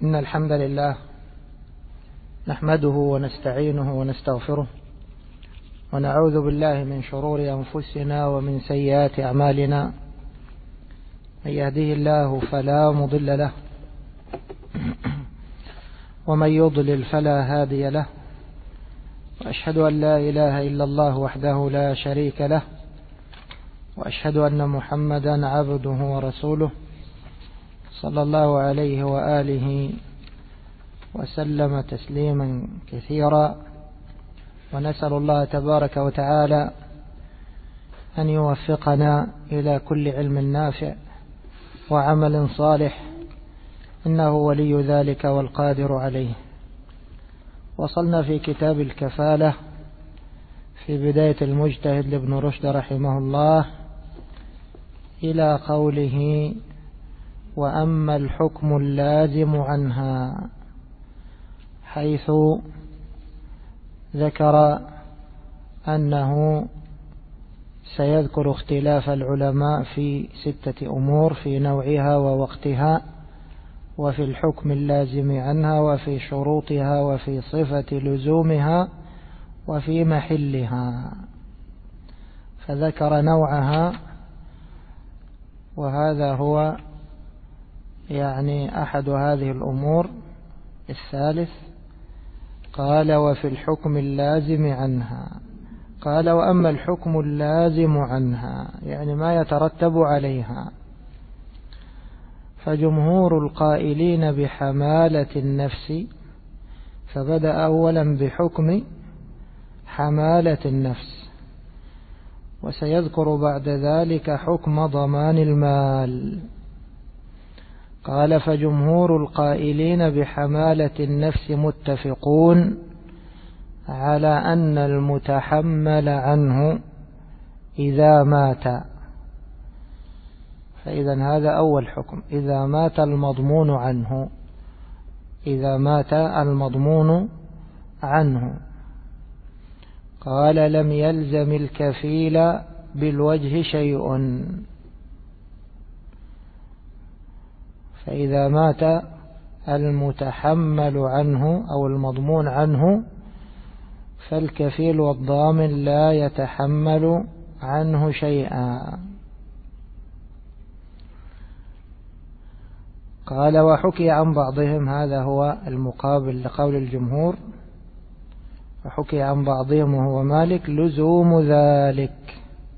إن الحمد لله نحمده ونستعينه ونستغفره ونعوذ بالله من شرور أنفسنا ومن سيئات أعمالنا. من يهده الله فلا مضل له ومن يضلل فلا هادي له، وأشهد أن لا إله إلا الله وحده لا شريك له، وأشهد أن محمدا عبده ورسوله صلى الله عليه وآله وسلم تسليما كثيرا. ونسأل الله تبارك وتعالى أن يوفقنا إلى كل علم نافع وعمل صالح، إنه ولي ذلك والقادر عليه. وصلنا في كتاب الكفالة في بداية المجتهد لابن رشد رحمه الله إلى قوله: وأما الحكم اللازم عنها، حيث ذكر أنه سيذكر اختلاف العلماء في 6 أمور: في نوعها ووقتها، وفي الحكم اللازم عنها، وفي شروطها، وفي صفة لزومها، وفي محلها. فذكر نوعها، وهذا هو أحد هذه الأمور الثالث. قال: وفي الحكم اللازم عنها. قال: وأما الحكم اللازم عنها، ما يترتب عليها، فجمهور القائلين بحمالة النفس، فبدأ أولا بحكم حمالة النفس، وسيذكر بعد ذلك حكم ضمان المال. قال: فجمهور القائلين بحمالة النفس متفقون على أن المتحمل عنه إذا مات. فإذا هذا أول حكم: إذا مات المضمون عنه، إذا مات المضمون عنه. قال: لم يلزم الكفيل بالوجه شيء. فإذا مات المتحمل عنه أو المضمون عنه، فالكفيل والضامن لا يتحمل عنه شيئا. قال: وحكي عن بعضهم، هذا هو المقابل لقول الجمهور، وحكي عن بعضهم وهو مالك لزوم ذلك،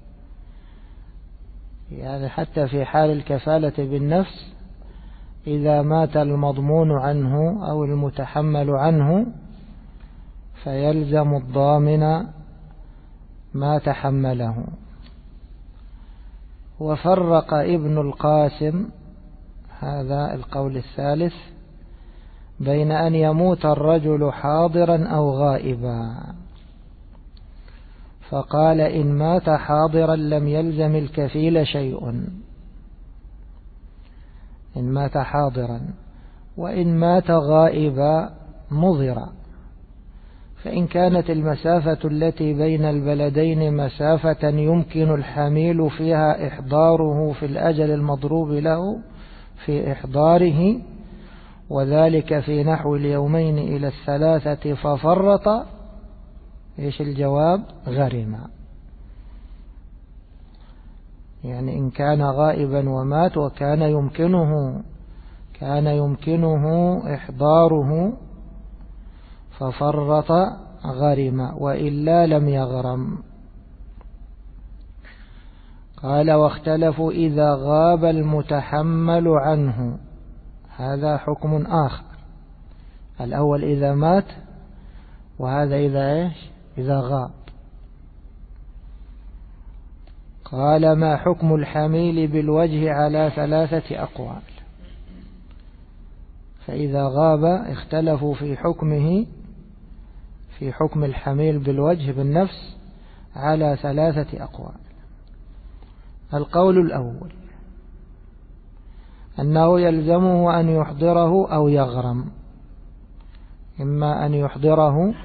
حتى في حال الكفالة بالنفس إذا مات المضمون عنه أو المتحمل عنه فيلزم الضامن ما تحمله. وفرق ابن القاسم، هذا القول الثالث، بين أن يموت الرجل حاضرا أو غائبا، فقال: إن مات حاضرا لم يلزم الكفيل شيء، إن مات حاضرا. وإن مات غائبا مضر، فإن كانت المسافة التي بين البلدين مسافة يمكن الحميل فيها إحضاره في الأجل المضروب له في إحضاره، وذلك في نحو 2 إلى 3 ففرط، إيش الجواب؟ غرم. إن كان غائبا ومات وكان يمكنه إحضاره ففرط غرم، وإلا لم يغرم. قال: واختلفوا إذا غاب المتحمل عنه، هذا حكم آخر. الأول إذا مات، وهذا إذا غاب. قال: ما حكم الحميل بالوجه على 3 أقوال. فإذا غاب اختلفوا في حكمه، في حكم الحميل بالوجه بالنفس على 3 أقوال. القول الأول أنه يلزمه أن يحضره أو يغرم، إما أن يحضره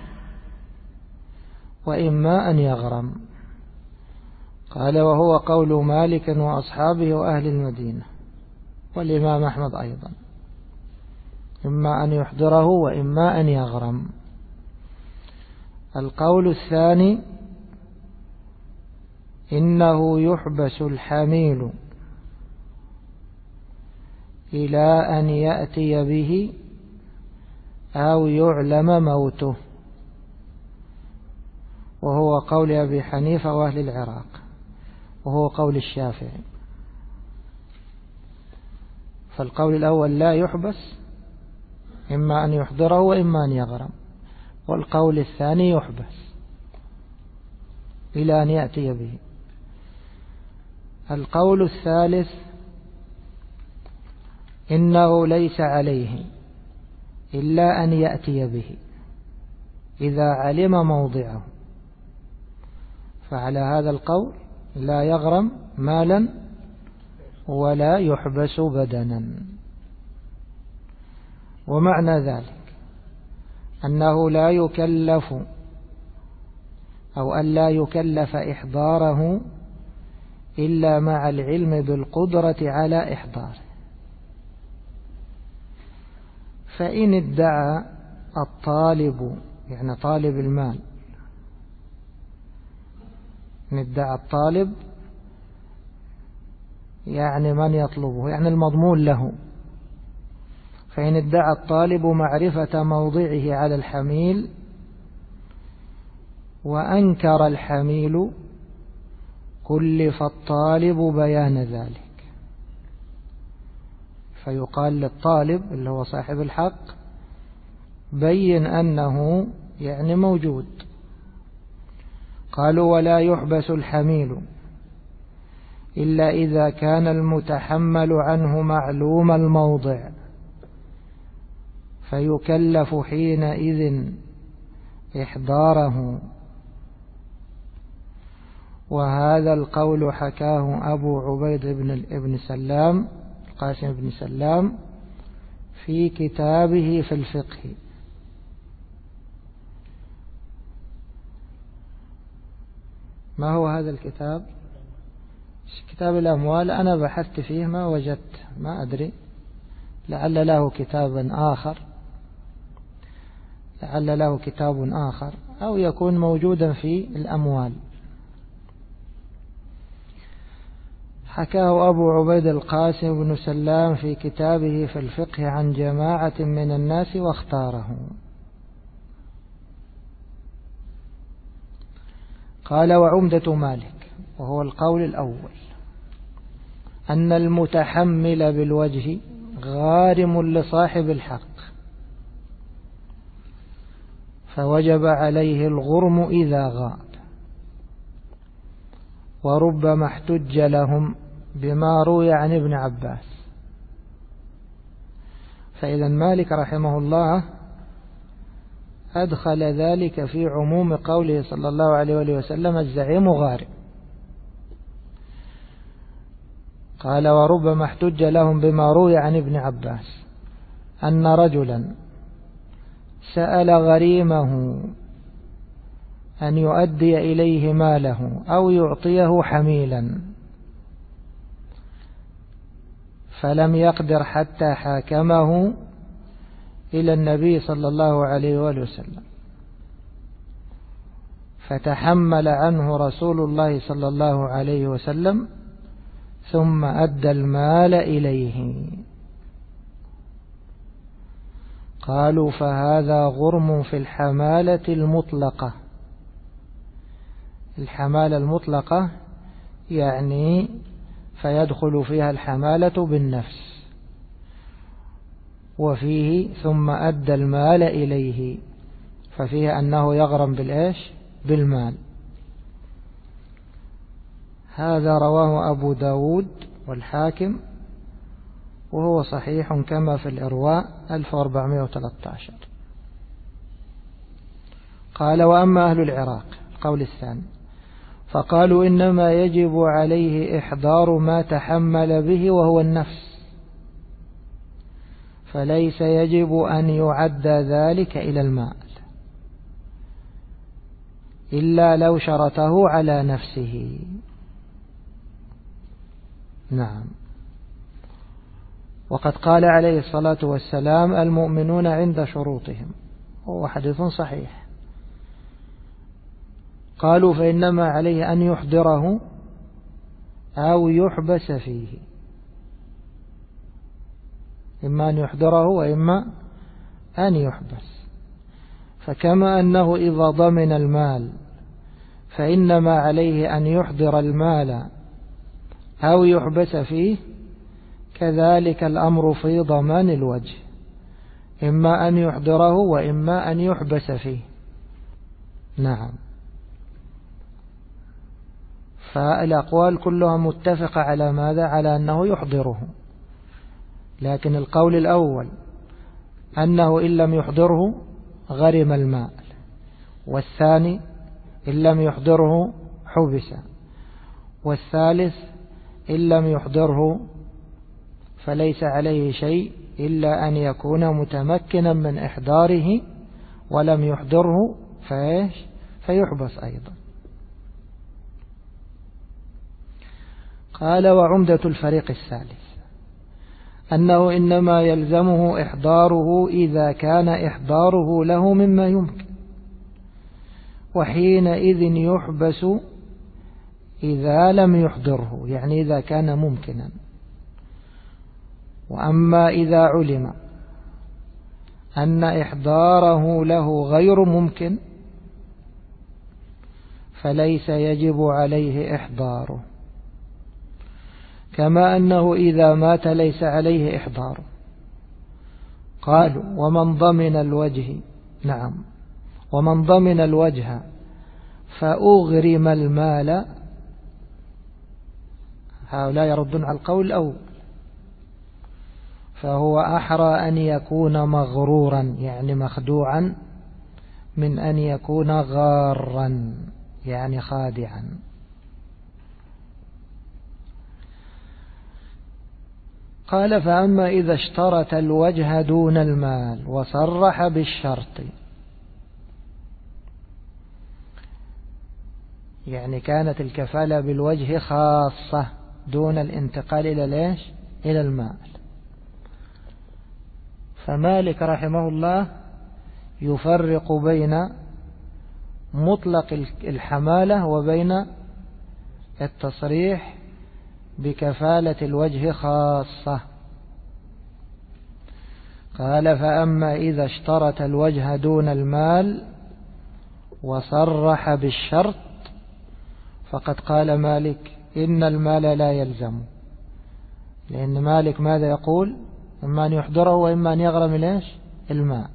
وإما أن يغرم. قال: وهو قول مالك وأصحابه وأهل المدينة والإمام أحمد أيضا. إما أن يحضره وإما أن يغرم. القول الثاني إنه يحبس الحميل إلى أن يأتي به أو يعلم موته، وهو قول أبي حنيفة وأهل العراق، وهو قول الشافعي. فالقول الأول لا يحبس، إما أن يحضره وإما أن يغرم. والقول الثاني يحبس إلى أن يأتي به. القول الثالث إنه ليس عليه إلا أن يأتي به إذا علم موضعه، فعلى هذا القول لا يغرم مالا ولا يحبس بدنا. ومعنى ذلك أنه لا يكلف أو أن لا يكلف إحضاره إلا مع العلم بالقدرة على إحضاره. فإن ادعى الطالب، يعني طالب المال، إن ادعى الطالب يعني من يطلبه، يعني المضمون له، فإن ادعى الطالب معرفة موضعه على الحميل وأنكر الحميل كلف الطالب بيان ذلك، فيقال للطالب اللي هو صاحب الحق بين أنه يعني موجود. قالوا ولا يحبس الحميل إلا إذا كان المتحمل عنه معلوم الموضع، فيكلف حينئذ إحضاره. وهذا القول حكاه أبو عبيد بن سلام القاسم بن سلام في كتابه في الفقه. ما هو هذا الكتاب؟ كتاب الأموال. أنا بحثت فيه ما وجدت، ما أدري، لعل له كتاب آخر، لعل له كتاب آخر أو يكون موجودا في الأموال. حكاه أبو عبيد القاسم بن سلام في كتابه في الفقه عن جماعة من الناس واختاره. قال وعمدة مالك، وهو القول الأول، أن المتحمل بالوجه غارم لصاحب الحق، فوجب عليه الغرم إذا غاب. وربما احتج لهم بما روي عن ابن عباس. فإذا مالك رحمه الله أدخل ذلك في عموم قوله صلى الله عليه وسلم الزعيم غارم. قال وربما احتج لهم بما روي عن ابن عباس أن رجلا سأل غريمه أن يؤدي إليه ماله أو يعطيه حميلا، فلم يقدر حتى حاكمه إلى النبي صلى الله عليه وسلم، فتحمل عنه رسول الله صلى الله عليه وسلم ثم أدى المال إليه. قالوا فهذا غرم في الحمالة المطلقة. الحمالة المطلقة يعني فيدخل فيها الحمالة بالنفس، وفيه ثم أدى المال إليه، ففيه أنه يغرم بالإيش؟ بالمال. هذا رواه أبو داود والحاكم، وهو صحيح كما في الإرواء 1413. قال وأما أهل العراق القول الثاني فقالوا إنما يجب عليه إحضار ما تحمل به وهو النفس، فليس يجب أن يعد ذلك إلى المال إلا لو شرطه على نفسه. نعم. وقد قال عليه الصلاة والسلام المؤمنون عند شروطهم، وهو حديث صحيح. قالوا فإنما عليه أن يحضره أو يحبس فيه، إما أن يحضره وإما أن يحبس. فكما أنه إذا ضمن المال فإنما عليه أن يحضر المال أو يحبس فيه، كذلك الأمر في ضمان الوجه، إما أن يحضره وإما أن يحبس فيه. نعم. فالأقوال كلها متفقة على ماذا؟ على أنه يحضره، لكن القول الأول أنه إن لم يحضره غرم المال، والثاني إن لم يحضره حبس، والثالث إن لم يحضره فليس عليه شيء إلا أن يكون متمكنا من إحضاره، ولم يحضره فيحبس أيضا. قال وعمدة الفريق الثالث أنه إنما يلزمه إحضاره إذا كان إحضاره له مما يمكن، وحينئذ يحبس إذا لم يحضره، يعني إذا كان ممكنا. وأما إذا علم أن إحضاره له غير ممكن فليس يجب عليه إحضاره، كما أنه إذا مات ليس عليه إحضاره. قالوا ومن ضمن الوجه، نعم، ومن ضمن الوجه فأغرم المال، هؤلاء يردون على القول الأول، فهو أحرى أن يكون مغرورا يعني مخدوعا من أن يكون غارا يعني خادعا. قال فأما إذا اشترط الوجه دون المال وصرح بالشرط، يعني كانت الكفالة بالوجه خاصة دون الانتقال إلى المال. فمالك رحمه الله يفرق بين مطلق الحمالة وبين التصريح بكفالة الوجه خاصة. قال فأما إذا اشترط الوجه دون المال وصرح بالشرط فقد قال مالك إن المال لا يلزم، لأن مالك ماذا يقول؟ إما أن يحضره وإما أن يغرم المال.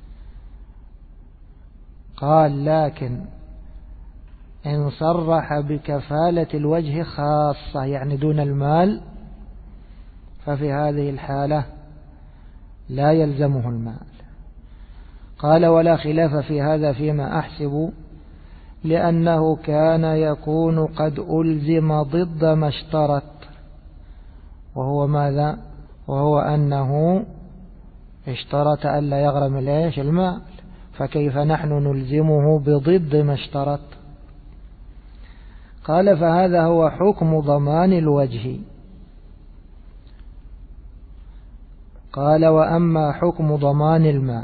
قال لكن إن صرح بكفالة الوجه خاصة يعني دون المال ففي هذه الحالة لا يلزمه المال. قال ولا خلاف في هذا فيما أحسب، لأنه كان يكون قد ألزم ضد ما اشترط، وهو ماذا؟ وهو أنه اشترط ألا يغرم المال، فكيف نحن نلزمه بضد ما اشترط؟ قال فهذا هو حكم ضمان الوجه. قال وأما حكم ضمان المال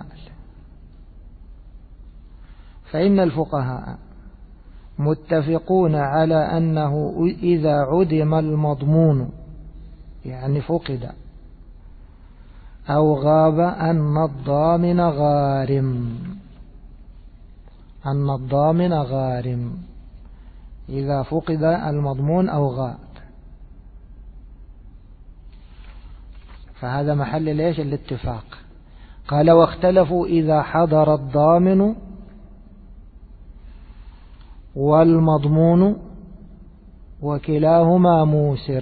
فإن الفقهاء متفقون على أنه إذا عدم المضمون يعني فقد أو غاب أن الضامن غارم إذا فقد المضمون أو غاب. فهذا محل الاتفاق. قال واختلفوا إذا حضر الضامن والمضمون وكلاهما موسر.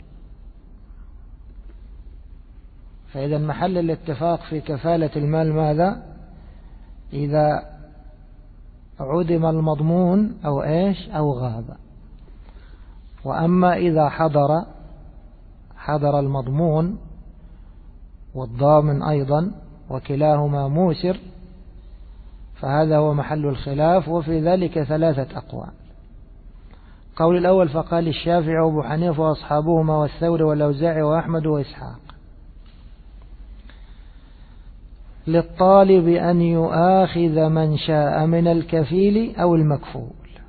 فإذا محل الاتفاق في كفالة المال ماذا؟ إذا عدم المضمون أو غاب. وأما إذا حضر المضمون والضامن أيضا وكلاهما موسر فهذا هو محل الخلاف، وفي ذلك 3 أقوال. قول الأول فقال الشافعي وأبو حنيفة وأصحابهما والثوري والأوزاعي وأحمد وإسحاق. للطالب أن يؤاخذ من شاء من الكفيل أو المكفول.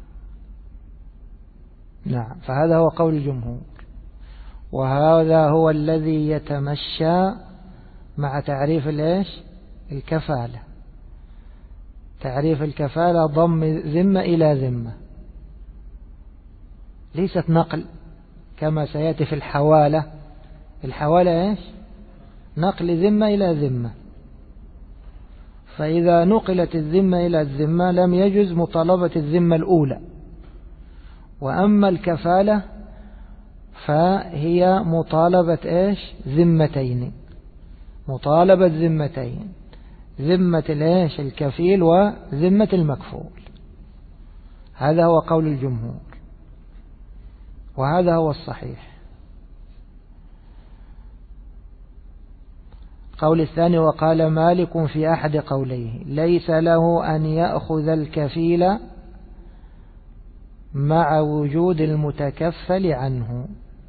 نعم، فهذا هو قول الجمهور، وهذا هو الذي يتمشى مع تعريف الكفالة. تعريف الكفالة ضم ذمة إلى ذمة، ليست نقل كما سيأتي في الحوالة. الحوالة نقل ذمة إلى ذمة، فإذا نقلت الذمة إلى الذمة لم يجوز مطالبة الذمة الأولى. وأما الكفالة فهي مطالبة ذمتين، مطالبة ذمتين، ذمة الكفيل وذمة المكفول. هذا هو قول الجمهور، وهذا هو الصحيح. قول الثاني: وقال مالك في أحد قوليه: ليس له أن يأخذ الكفيل مع وجود المتكفل عنه.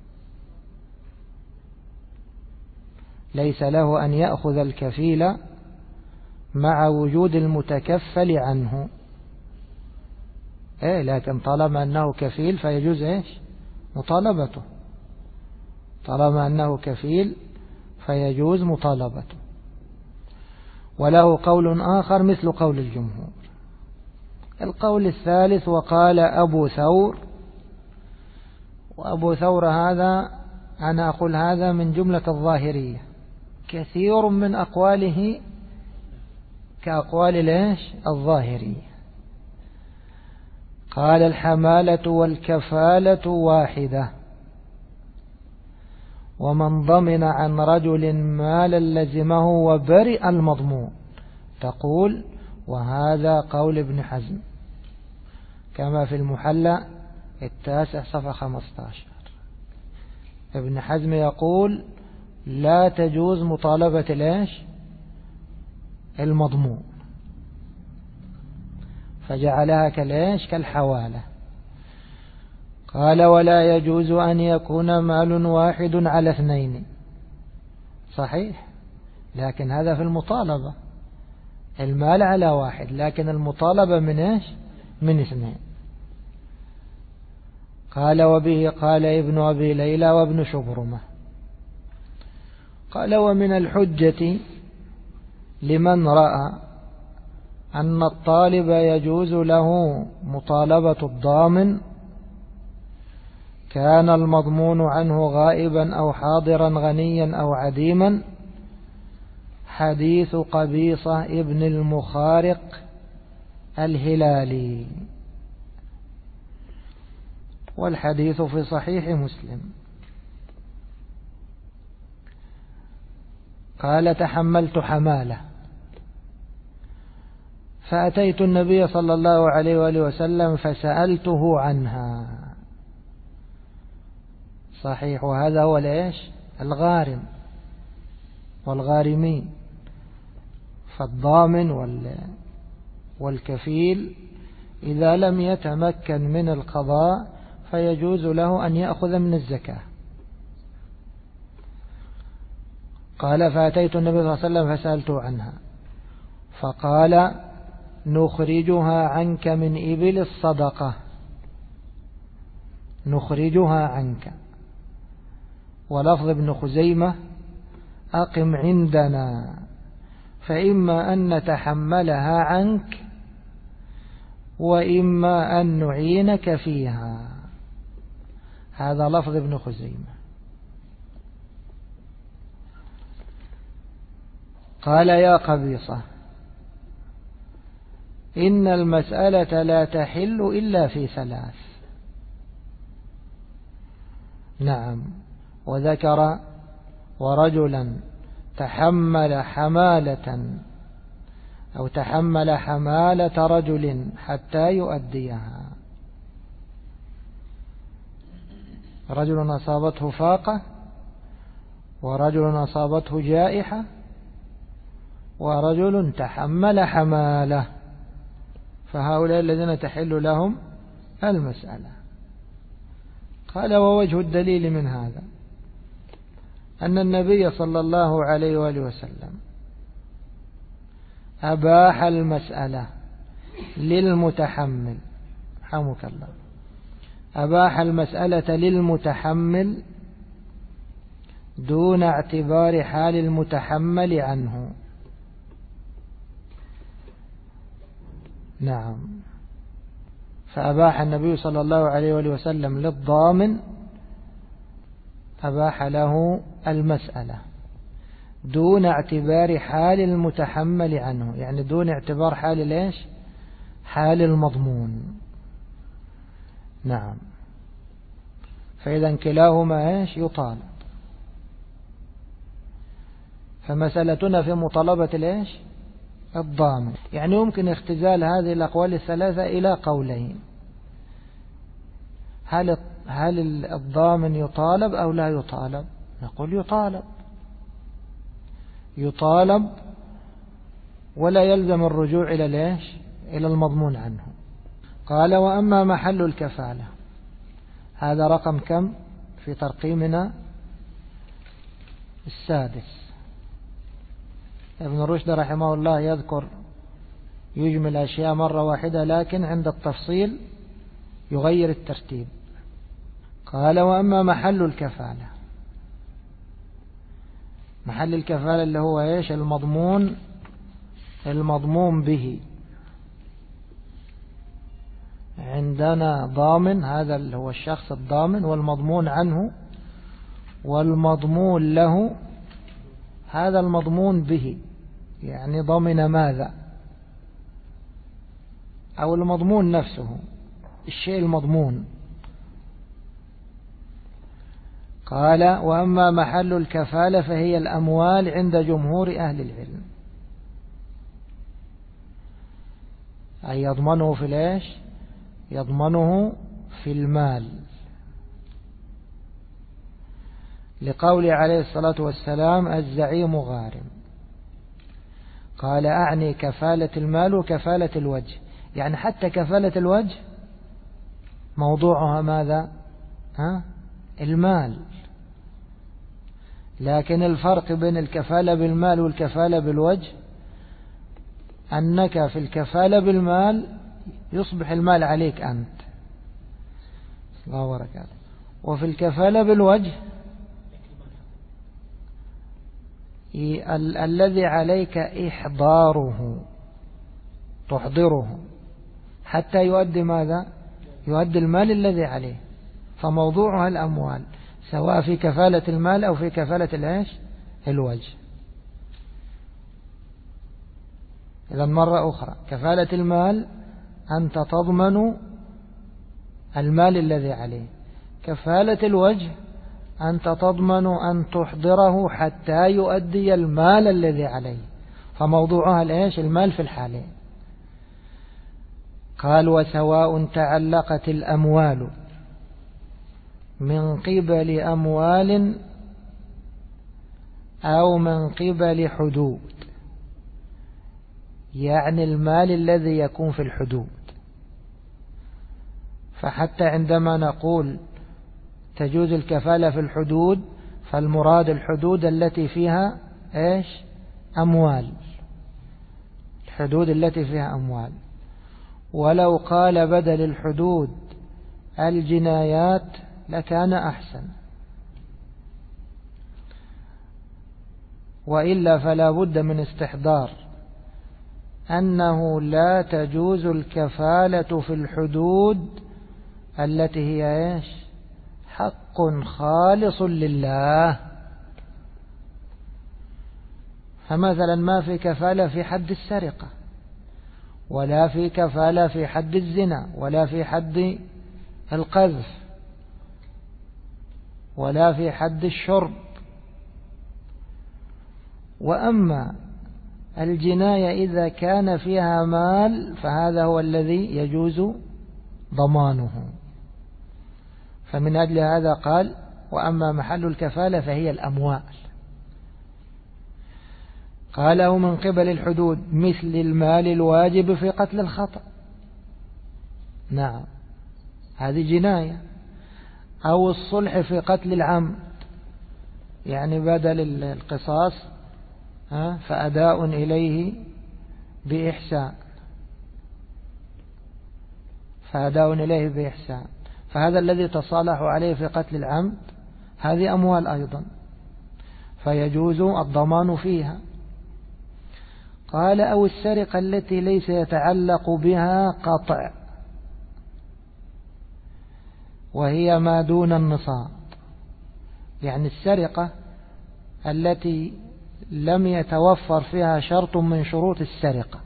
ليس له أن يأخذ الكفيل مع وجود المتكفل عنه، لكن طالما أنه كفيل فيجوز مطالبته. طالما أنه كفيل فيجوز مطالبته. وله قول آخر مثل قول الجمهور. القول الثالث: وقال أبو ثور. وأبو ثور هذا أنا أقول هذا من جملة الظاهرية، كثير من أقواله كأقوال الظاهرية. قال: الحمالة والكفالة واحدة، ومن ضمن عن رجل مالا لزمه وبرئ المضمون. تقول: وهذا قول ابن حزم كما في المحلى 9 صفحة 15. ابن حزم يقول: لا تجوز مطالبة المضمون، فجعلها كالحوالة. قال: ولا يجوز أن يكون مال واحد على اثنين. صحيح، لكن هذا في المطالبة، المال على واحد، لكن المطالبة من اثنين. قال: وبه قال ابن أبي ليلى وابن شبرمة. قال: ومن الحجة لمن رأى أن الطالب يجوز له مطالبة الضامن كان المضمون عنه غائبا أو حاضرا غنيا أو عديما، حديث قبيصة ابن المخارق الهلالي، والحديث في صحيح مسلم. قال: تحملت حمالة فأتيت النبي صلى الله عليه وآله وسلم فسألته عنها. صحيح، وهذا هو الغارم والغارمين. فالضامن والكفيل إذا لم يتمكن من القضاء فيجوز له أن يأخذ من الزكاة. قال: فأتيت النبي صلى الله عليه وسلم فسألته عنها فقال: نخرجها عنك من إبل الصدقة، نخرجها عنك. ولفظ ابن خزيمة: أقم عندنا فإما أن نتحملها عنك وإما أن نعينك فيها. هذا لفظ ابن خزيمة. قال: يا قبيصة، إن المسألة لا تحل إلا في 3. نعم. وذكر: ورجلا تحمل حمالة أو تحمل حمالة رجل حتى يؤديها. رجل أصابته فاقة، ورجل أصابته جائحة، ورجل تحمل حمالة، فهؤلاء الذين تحل لهم المسألة. قال: ووجه الدليل من هذا أن النبي صلى الله عليه وآله وسلم أباح المسألة للمتحمل، رحمك الله، أباح المسألة للمتحمل دون اعتبار حال المتحمل عنه. نعم. فأباح النبي صلى الله عليه وسلم للضامن، أباح له المسألة دون اعتبار حال المتحمل عنه، يعني دون اعتبار حال ليش؟ حال المضمون. نعم. فإذا كلاهما ايش؟ يطالب. فمسألتنا في مطالبة ليش؟ الضامن. يعني يمكن اختزال هذه الأقوال الثلاثة إلى قولين: هل الضامن يطالب أو لا يطالب؟ نقول يطالب، يطالب ولا يلزم الرجوع إلى ليش؟ إلى المضمون عنه. قال: وأما محل الكفالة، هذا رقم كم في ترقيمنا؟ السادس. ابن رشد رحمه الله يذكر يجمل أشياء مرة واحدة، لكن عند التفصيل يغير الترتيب. قال: وأما محل الكفالة، محل الكفالة اللي هو ايش؟ المضمون به. عندنا ضامن، هذا اللي هو الشخص الضامن، والمضمون عنه، والمضمون له. هذا المضمون به يعني ضمن ماذا؟ أو المضمون نفسه، الشيء المضمون. قال: وأما محل الكفالة فهي الأموال عند جمهور أهل العلم. أي يضمنه في ليش؟ يضمنه في المال، لقول عليه الصلاة والسلام: الزعيم غارم. قال: أعني كفالة المال وكفالة الوجه، يعني حتى كفالة الوجه موضوعها ماذا؟ المال. لكن الفرق بين الكفالة بالمال والكفالة بالوجه أنك في الكفالة بالمال يصبح المال عليك أنت، الله وبركاته. وفي الكفالة بالوجه الذي عليك إحضاره، تحضره حتى يؤدي ماذا؟ يؤدي المال الذي عليه. فموضوعها الأموال، سواء في كفالة المال أو في كفالة الوجه. إذا مرة أخرى، كفالة المال أنت تضمن المال الذي عليه، كفالة الوجه أنت تضمن أن تحضره حتى يؤدي المال الذي عليه. فموضوعها المال في الحالين. قال: وسواء تعلقت الأموال من قبل أموال أو من قبل حدود، يعني المال الذي يكون في الحدود. فحتى عندما نقول تجوز الكفالة في الحدود، فالمراد الحدود التي فيها ايش؟ أموال، الحدود التي فيها أموال. ولو قال بدل الحدود الجنايات لكان أحسن، وإلا فلا بد من استحضار أنه لا تجوز الكفالة في الحدود التي هي ايش؟ حق خالص لله. فمثلا ما في كفالة في حد السرقة، ولا في كفالة في حد الزنا، ولا في حد القذف، ولا في حد الشرب. وأما الجناية إذا كان فيها مال فهذا هو الذي يجوز ضمانه. فمن أجل هذا قال: وأما محل الكفالة فهي الأموال. قاله من قبل الحدود مثل المال الواجب في قتل الخطأ، نعم هذه جناية. أو الصلح في قتل العمد، يعني بدل القصاص فأداء إليه بإحسان، فأداء إليه بإحسان، فهذا الذي تصالحوا عليه في قتل العمد هذه أموال أيضا، فيجوز الضمان فيها. قال أو السرقة التي ليس يتعلق بها قطع، وهي ما دون النصاب، يعني السرقة التي لم يتوفر فيها شرط من شروط السرقة،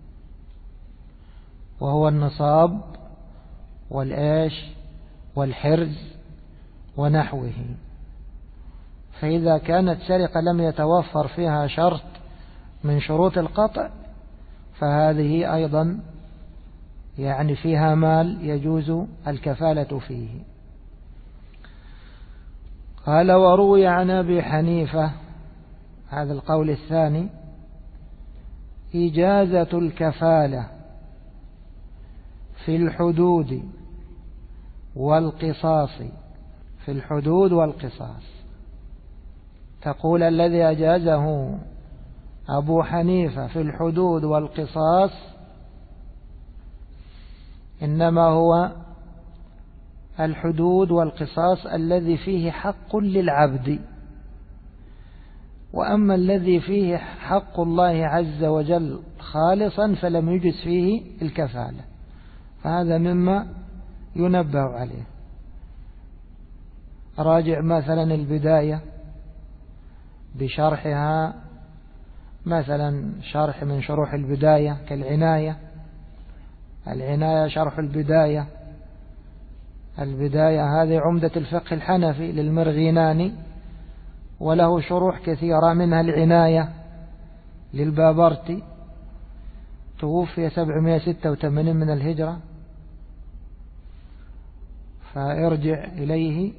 وهو النصاب والآش والحرز ونحوه. فإذا كانت سرقة لم يتوفر فيها شرط من شروط القطع فهذه أيضا يعني فيها مال يجوز الكفالة فيه. قال وروي عن أبي حنيفة، هذا القول الثاني، إجازة الكفالة في الحدود والقصاص، في الحدود والقصاص. تقول الذي أجازه أبو حنيفة في الحدود والقصاص إنما هو الحدود والقصاص الذي فيه حق للعبد، وأما الذي فيه حق الله عز وجل خالصا فلم يجز فيه الكفالة، فهذا مما ينبه عليه. راجع مثلا البداية بشرحها، مثلا شرح من شروح البداية كالعناية، العناية شرح البداية، البداية هذه عمدة الفقه الحنفي للمرغيناني، وله شروح كثيرة منها العناية للبابرتي، توفي 786 من الهجرة، فارجع إليه.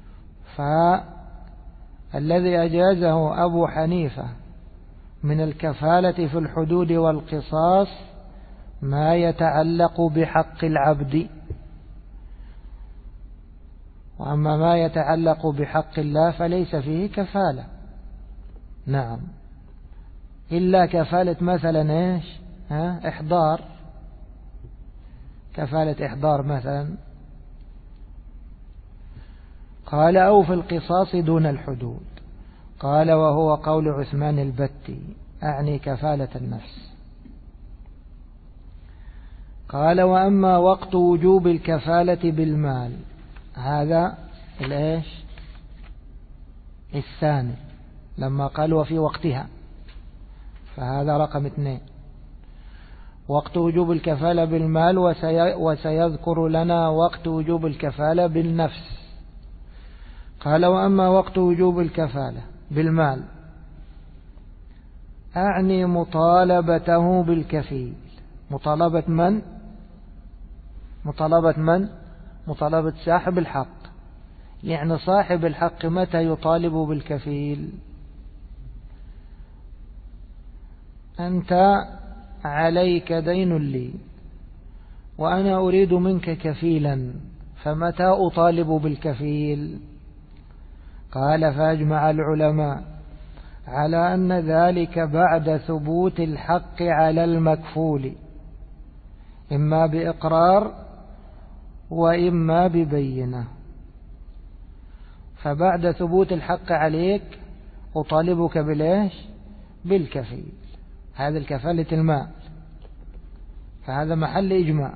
فالذي أجازه أبو حنيفة من الكفالة في الحدود والقصاص ما يتعلق بحق العبد، وأما ما يتعلق بحق الله فليس فيه كفالة. نعم، إلا كفالة مثلا إيش؟ إحضار، كفالة إحضار مثلا. قال أو في القصاص دون الحدود. قال وهو قول عثمان البتي، أعني كفالة النفس. قال وأما وقت وجوب الكفالة بالمال، هذا الإيش الثاني، لما قال وفي وقتها، فهذا رقم 2. وقت وجوب الكفالة بالمال، وسيذكر لنا وقت وجوب الكفالة بالنفس. قال وأما وقت وجوب الكفالة بالمال أعني مطالبته بالكفيل. مطالبة من؟ مطالبة من؟ مطالبة صاحب الحق. يعني صاحب الحق متى يطالب بالكفيل؟ أنت عليك دين لي وأنا أريد منك كفيلا، فمتى أطالب بالكفيل؟ قال فأجمع العلماء على أن ذلك بعد ثبوت الحق على المكفول، إما بإقرار وإما ببينة. فبعد ثبوت الحق عليك أطالبك بالإيش؟ بالكفيل، هذا الكفالة المال، فهذا محل إجماع.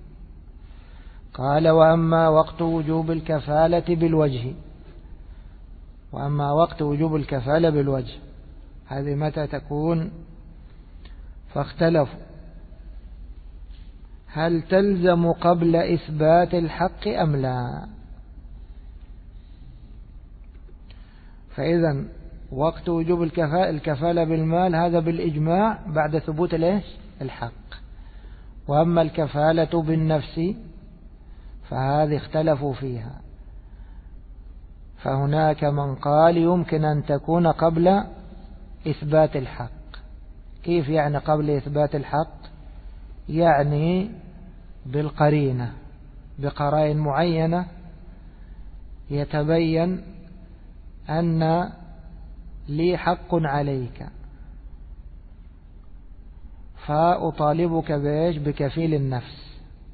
قال وأما وقت وجوب الكفالة بالوجه، وأما وقت وجوب الكفالة بالوجه هذه متى تكون؟ فاختلفوا هل تلزم قبل إثبات الحق أم لا. فإذا وقت وجوب الكفالة بالمال هذا بالإجماع بعد ثبوت الحق. وأما الكفالة بالنفس فهذه اختلفوا فيها، فهناك من قال يمكن أن تكون قبل إثبات الحق. كيف يعني قبل إثبات الحق؟ يعني بالقرينة، بقرائن معينة يتبين أن لي حق عليك، فأطالبك بإيش؟ بكفيل النفس.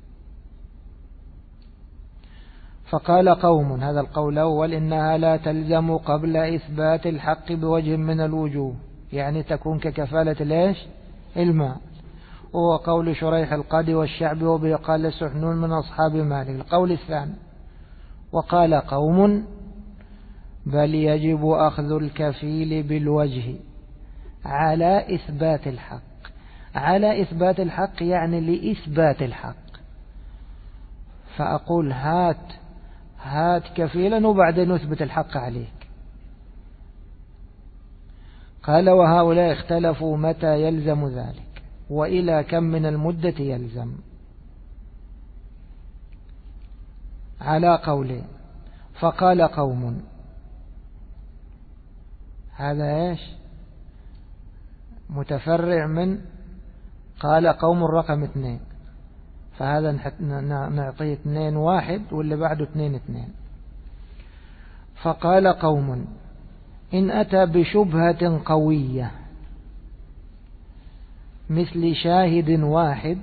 فقال قوم، هذا القول الأول، إنها لا تلزم قبل إثبات الحق بوجه من الوجوه، يعني تكون ككفالة ليش؟ المال. وهو قول شريح القاضي والشعبي، وبه قال سحنون من أصحاب مالك. القول الثاني، وقال قوم بل يجب أخذ الكفيل بالوجه على إثبات الحق. على إثبات الحق يعني لإثبات الحق، فأقول هات كفيلا وبعدين نثبت الحق عليك. قال وهؤلاء اختلفوا متى يلزم ذلك وإلى كم من المدة يلزم، على قولين. فقال قوم، هذا ايش؟ متفرع من قال قوم الرقم 2، فهذا نعطيه 2 1 واللي بعده 2 2. فقال قوم إن أتى بشبهة قوية مثل شاهد واحد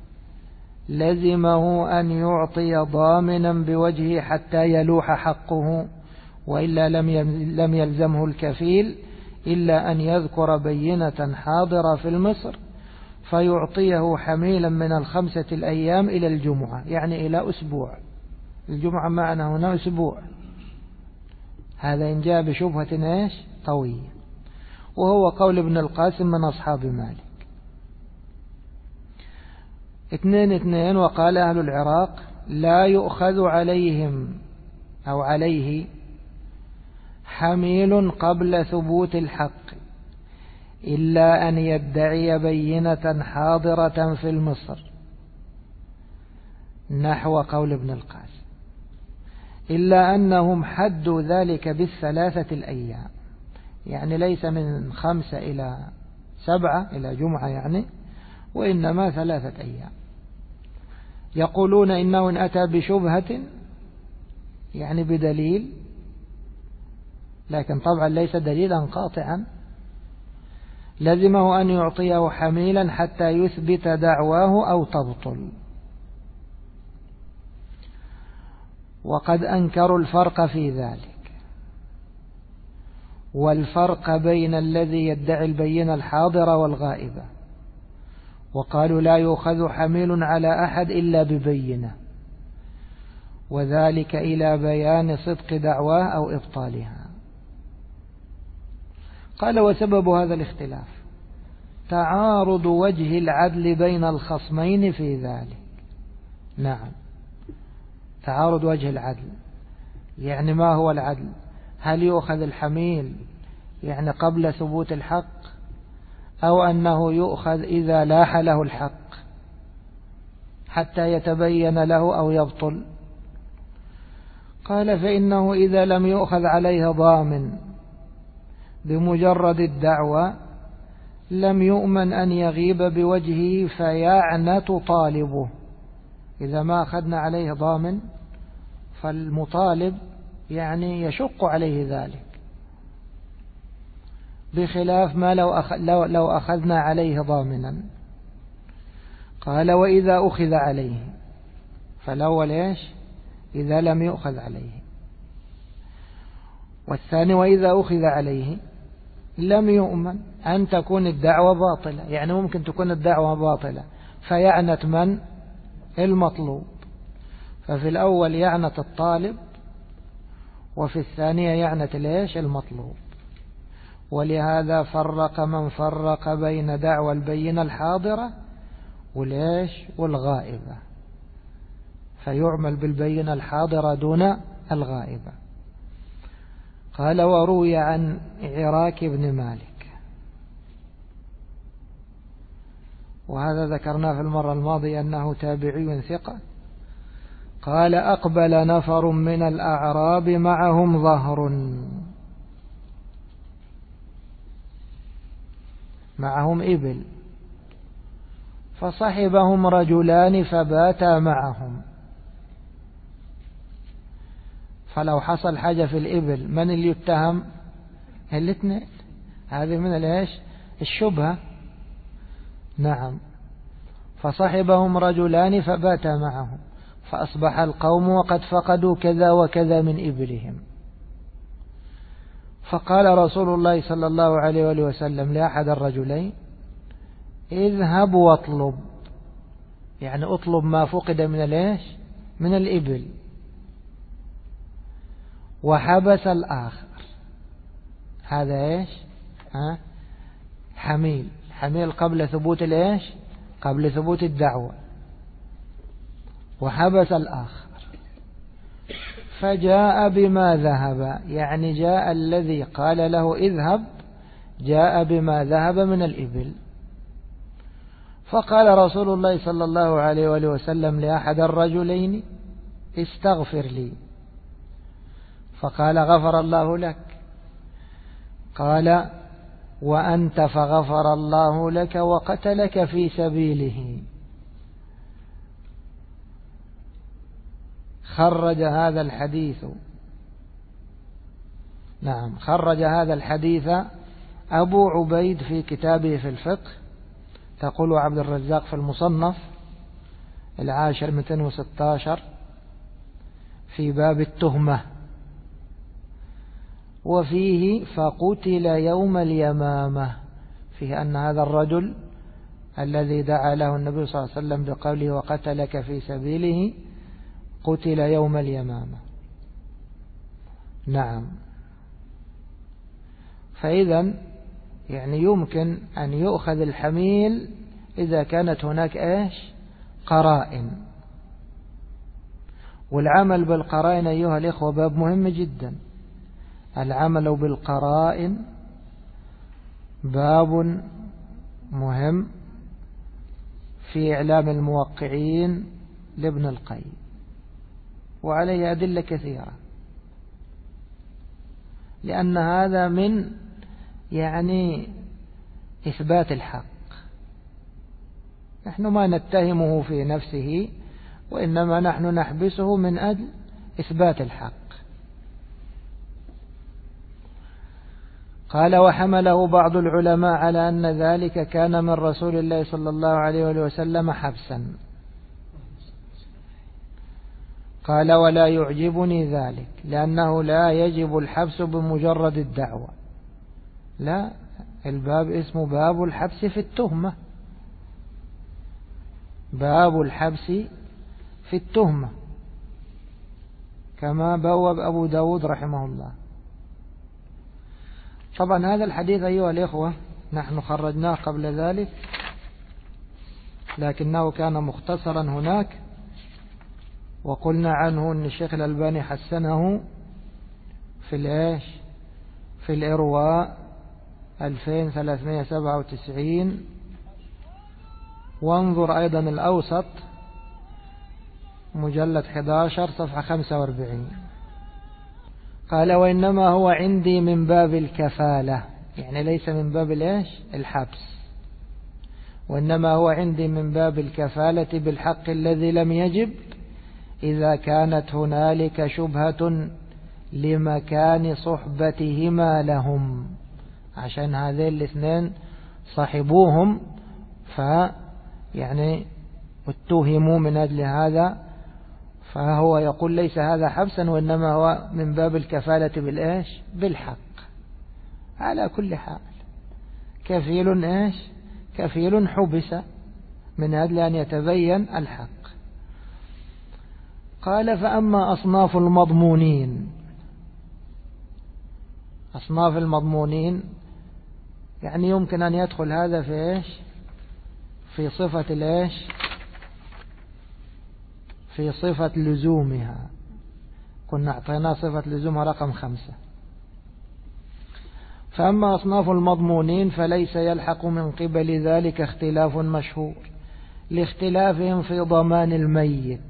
لزمه أن يعطي ضامنا بوجهه حتى يلوح حقه، وإلا لم يلزمه الكفيل إلا أن يذكر بينة حاضرة في المصر فيعطيه حميلا من 5 الأيام إلى الجمعة، يعني إلى أسبوع. الجمعة معنا هنا أسبوع. هذا إن جاء بشبهة ايش؟ قوية، وهو قول ابن القاسم من أصحاب مالك. 2 2. وقال أهل العراق لا يؤخذ عليهم أو عليه حميل قبل ثبوت الحق إلا أن يدعي بينة حاضرة في المصر، نحو قول ابن القاسم، إلا أنهم حدوا ذلك ب3 الأيام، يعني ليس من 5 إلى 7 إلى جمعة يعني، وإنما 3 أيام. يقولون إنه إن أتى بشبهة يعني بدليل، لكن طبعا ليس دليلا قاطعا، لزمه أن يعطيه حميلا حتى يثبت دعواه أو تبطل. وقد أنكروا الفرق في ذلك، والفرق بين الذي يدعي البينة الحاضرة والغائبة، وقالوا لا يؤخذ حميل على أحد إلا ببينة، وذلك إلى بيان صدق دعواه أو إبطالها. قال وسبب هذا الاختلاف تعارض وجه العدل بين الخصمين في ذلك. نعم، تعارض وجه العدل، يعني ما هو العدل؟ هل يؤخذ الحميل يعني قبل ثبوت الحق، أو أنه يؤخذ إذا لاح له الحق حتى يتبين له أو يبطل؟ قال فإنه إذا لم يؤخذ عليه ضامن بمجرد الدعوة لم يؤمن أن يغيب بوجهه فيعنت طالبه. إذا ما أخذنا عليه ضامن فالمطالب يعني يشق عليه ذلك، بخلاف ما لو أخذنا عليه ضامنا. قال وإذا أخذ عليه، فالأول إيش؟ إذا لم يؤخذ عليه، والثاني وإذا أخذ عليه لم يؤمن أن تكون الدعوة باطلة، يعني ممكن تكون الدعوة باطلة فيعنت من؟ المطلوب. ففي الأول يعنت الطالب، وفي الثانية يعنت ليش؟ المطلوب. ولهذا فرق من فرق بين دعوى البينة الحاضرة وليش؟ والغائبة، فيعمل بالبينة الحاضرة دون الغائبة. قال وروي عن عراك بن مالك، وهذا ذكرناه في المرة الماضية أنه تابعي ثقة، قال أقبل نفر من الأعراب معهم ظهر، معهم إبل، فصحبهم رجلان فباتا معهم. فلو حصل حاجة في الإبل من اللي يتهم؟ الاثنين. هذه من الإيش؟ الشبهة. نعم. فصحبهم رجلان فباتا معهم، فأصبح القوم وقد فقدوا كذا وكذا من إبلهم. فقال رسول الله صلى الله عليه وآله وسلم لأحد الرجلين: اذهب واطلب، يعني اطلب ما فقد من الإبل. وحبس الآخر. هذا حميل قبل ثبوت قبل ثبوت الدعوة. وحبس الآخر فجاء بما ذهب، يعني جاء الذي قال له اذهب جاء بما ذهب من الإبل. فقال رسول الله صلى الله عليه وآله وسلم لأحد الرجلين: استغفر لي. فقال: غفر الله لك. قال: وأنت فغفر الله لك وقتلك في سبيله. خرج هذا الحديث أبو عبيد في كتابه في الفقه، تقول عبد الرزاق في المصنف 216 في باب التهمة، وفيه: فقتل يوم اليمامة، فيه أن هذا الرجل الذي دعا له النبي صلى الله عليه وسلم بقوله وقتلك في سبيله قتل يوم اليمامة. نعم. فإذا يعني يمكن أن يؤخذ الحميل إذا كانت هناك قرائن. والعمل بالقرائن أيها الإخوة باب مهم جدا. العمل بالقرائن باب مهم في إعلام الموقعين لابن القيم، وعليه أدلة كثيرة، لأن هذا من إثبات الحق. نحن ما نتهمه في نفسه، وإنما نحن نحبسه من أجل إثبات الحق. قال: وحمله بعض العلماء على أن ذلك كان من رسول الله صلى الله عليه وسلم حبسا. قال: ولا يعجبني ذلك، لأنه لا يجب الحبس بمجرد الدعوة. لا، الباب اسمه باب الحبس في التهمة، باب الحبس في التهمة، كما بوب أبو داود رحمه الله. طبعا هذا الحديث أيها الإخوة نحن خرجناه قبل ذلك، لكنه كان مختصرا هناك، وقلنا عنه أن الشيخ الألباني حسنه في الإرواء 2397. وانظر أيضا الأوسط مجلد 11 صفحة 45. قال: وإنما هو عندي من باب الكفالة، يعني ليس من باب الحبس، وإنما هو عندي من باب الكفالة بالحق الذي لم يجب، إذا كانت هنالك شبهة لمكان صحبتهما لهم، عشان هذين الاثنين صاحبوهم اتهموا من أجل هذا، فهو يقول ليس هذا حبسا، وإنما هو من باب الكفالة بالحق. على كل حال كفيل حبس من أجل أن يتبين الحق. قال: فأما أصناف المضمونين، أصناف المضمونين يمكن أن يدخل هذا في صفة في صفة لزومها. كنا أعطينا صفة لزومها رقم 5. فأما أصناف المضمونين فليس يلحق من قبل ذلك اختلاف مشهور، لاختلافهم في ضمان الميت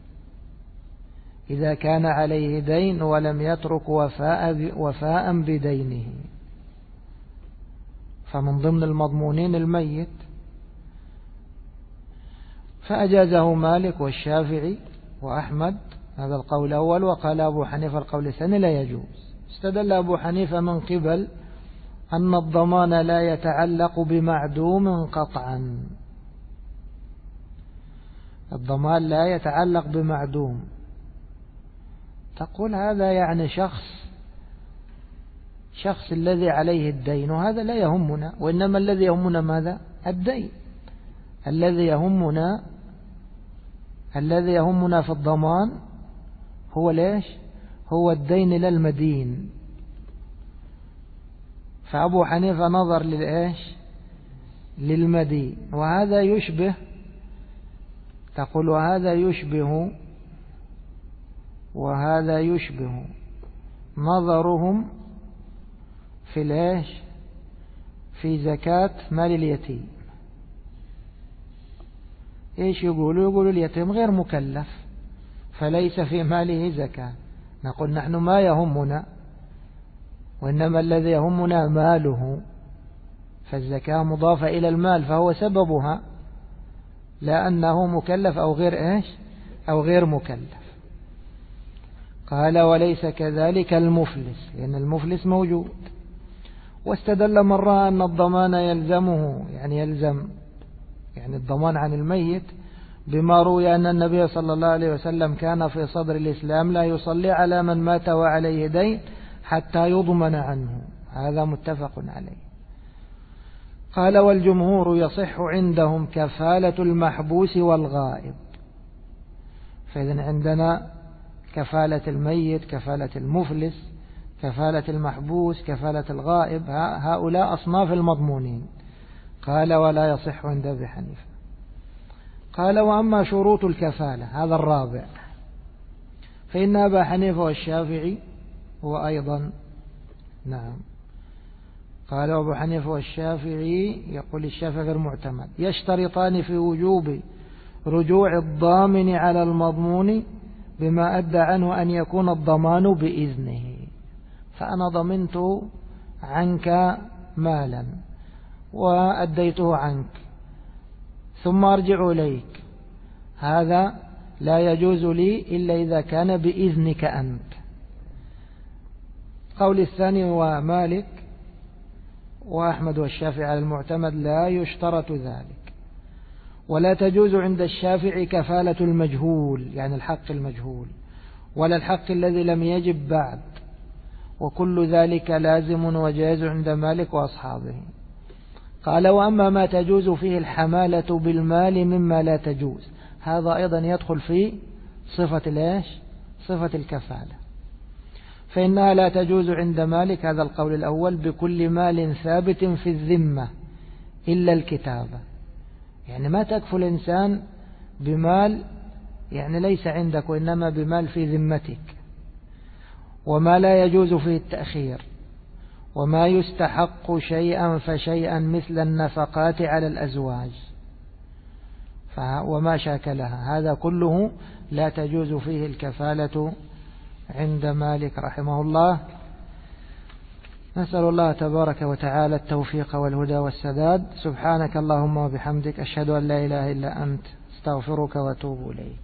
إذا كان عليه دين ولم يترك وفاء بدينه. فمن ضمن المضمونين الميت، فأجازه مالك والشافعي وأحمد، هذا القول الأول. وقال أبو حنيفة القول الثاني لا يجوز. استدل أبو حنيفة من قبل أن الضمان لا يتعلق بمعدوم قطعا، الضمان لا يتعلق بمعدوم. تقول هذا يعني شخص الذي عليه الدين، وهذا لا يهمنا، وإنما الذي يهمنا ماذا؟ الدين. الذي يهمنا في الضمان هو ليش؟ هو الدين للمدين. فأبو حنيفة نظر للمدين، وهذا يشبه، تقول وهذا يشبه نظرهم في زكاة مال اليتيم. يقولوا اليتيم غير مكلف فليس في ماله زكاة. نقول نحن ما يهمنا، وإنما الذي يهمنا ماله، فالزكاة مضافة إلى المال فهو سببها، لا أنه مكلف أو غير مكلف. قال وليس كذلك المفلس، لأن المفلس موجود. واستدل من رأى أن الضمان يلزمه، يلزم الضمان عن الميت، بما روي أن النبي صلى الله عليه وسلم كان في صدر الإسلام لا يصلي على من مات وعليه دين حتى يضمن عنه. هذا متفق عليه. قال والجمهور يصح عندهم كفالة المحبوس والغائب. فإذن عندنا كفالة الميت، كفالة المفلس، كفالة المحبوس، كفالة الغائب، هؤلاء أصناف المضمونين. قال ولا يصح عند أبي حنيفة. قال وأما شروط الكفالة، هذا الرابع، فإن أبا حنيفة والشافعي وأيضا قال أبو حنيفة والشافعي، يقول الشافعي غير معتمد، يشترطان في وجوب رجوع الضامن على المضمون بما أدى عنه أن يكون الضمان بإذنه. فأنا ضمنت عنك مالا وأديته عنك ثم أرجع إليك، هذا لا يجوز لي إلا إذا كان بإذنك أنت. قول الثاني هو مالك وأحمد والشافعي على المعتمد لا يشترط ذلك. ولا تجوز عند الشافعي كفالة المجهول، الحق المجهول، ولا الحق الذي لم يجب بعد، وكل ذلك لازم وجائز عند مالك وأصحابه. قال وأما ما تجوز فيه الحمالة بالمال مما لا تجوز، هذا أيضا يدخل في صفة الكفالة، فإنها لا تجوز عند مالك، هذا القول الأول، بكل مال ثابت في الذمة إلا الكتابة. ما تكفل إنسان بمال ليس عندك، وإنما بمال في ذمتك. وما لا يجوز فيه التأخير، وما يستحق شيئا فشيئا مثل النفقات على الأزواج وما شاكلها، هذا كله لا تجوز فيه الكفالة عند مالك رحمه الله. نسأل الله تبارك وتعالى التوفيق والهدى والسداد. سبحانك اللهم وبحمدك، أشهد أن لا إله إلا أنت، استغفرك واتوب إليك.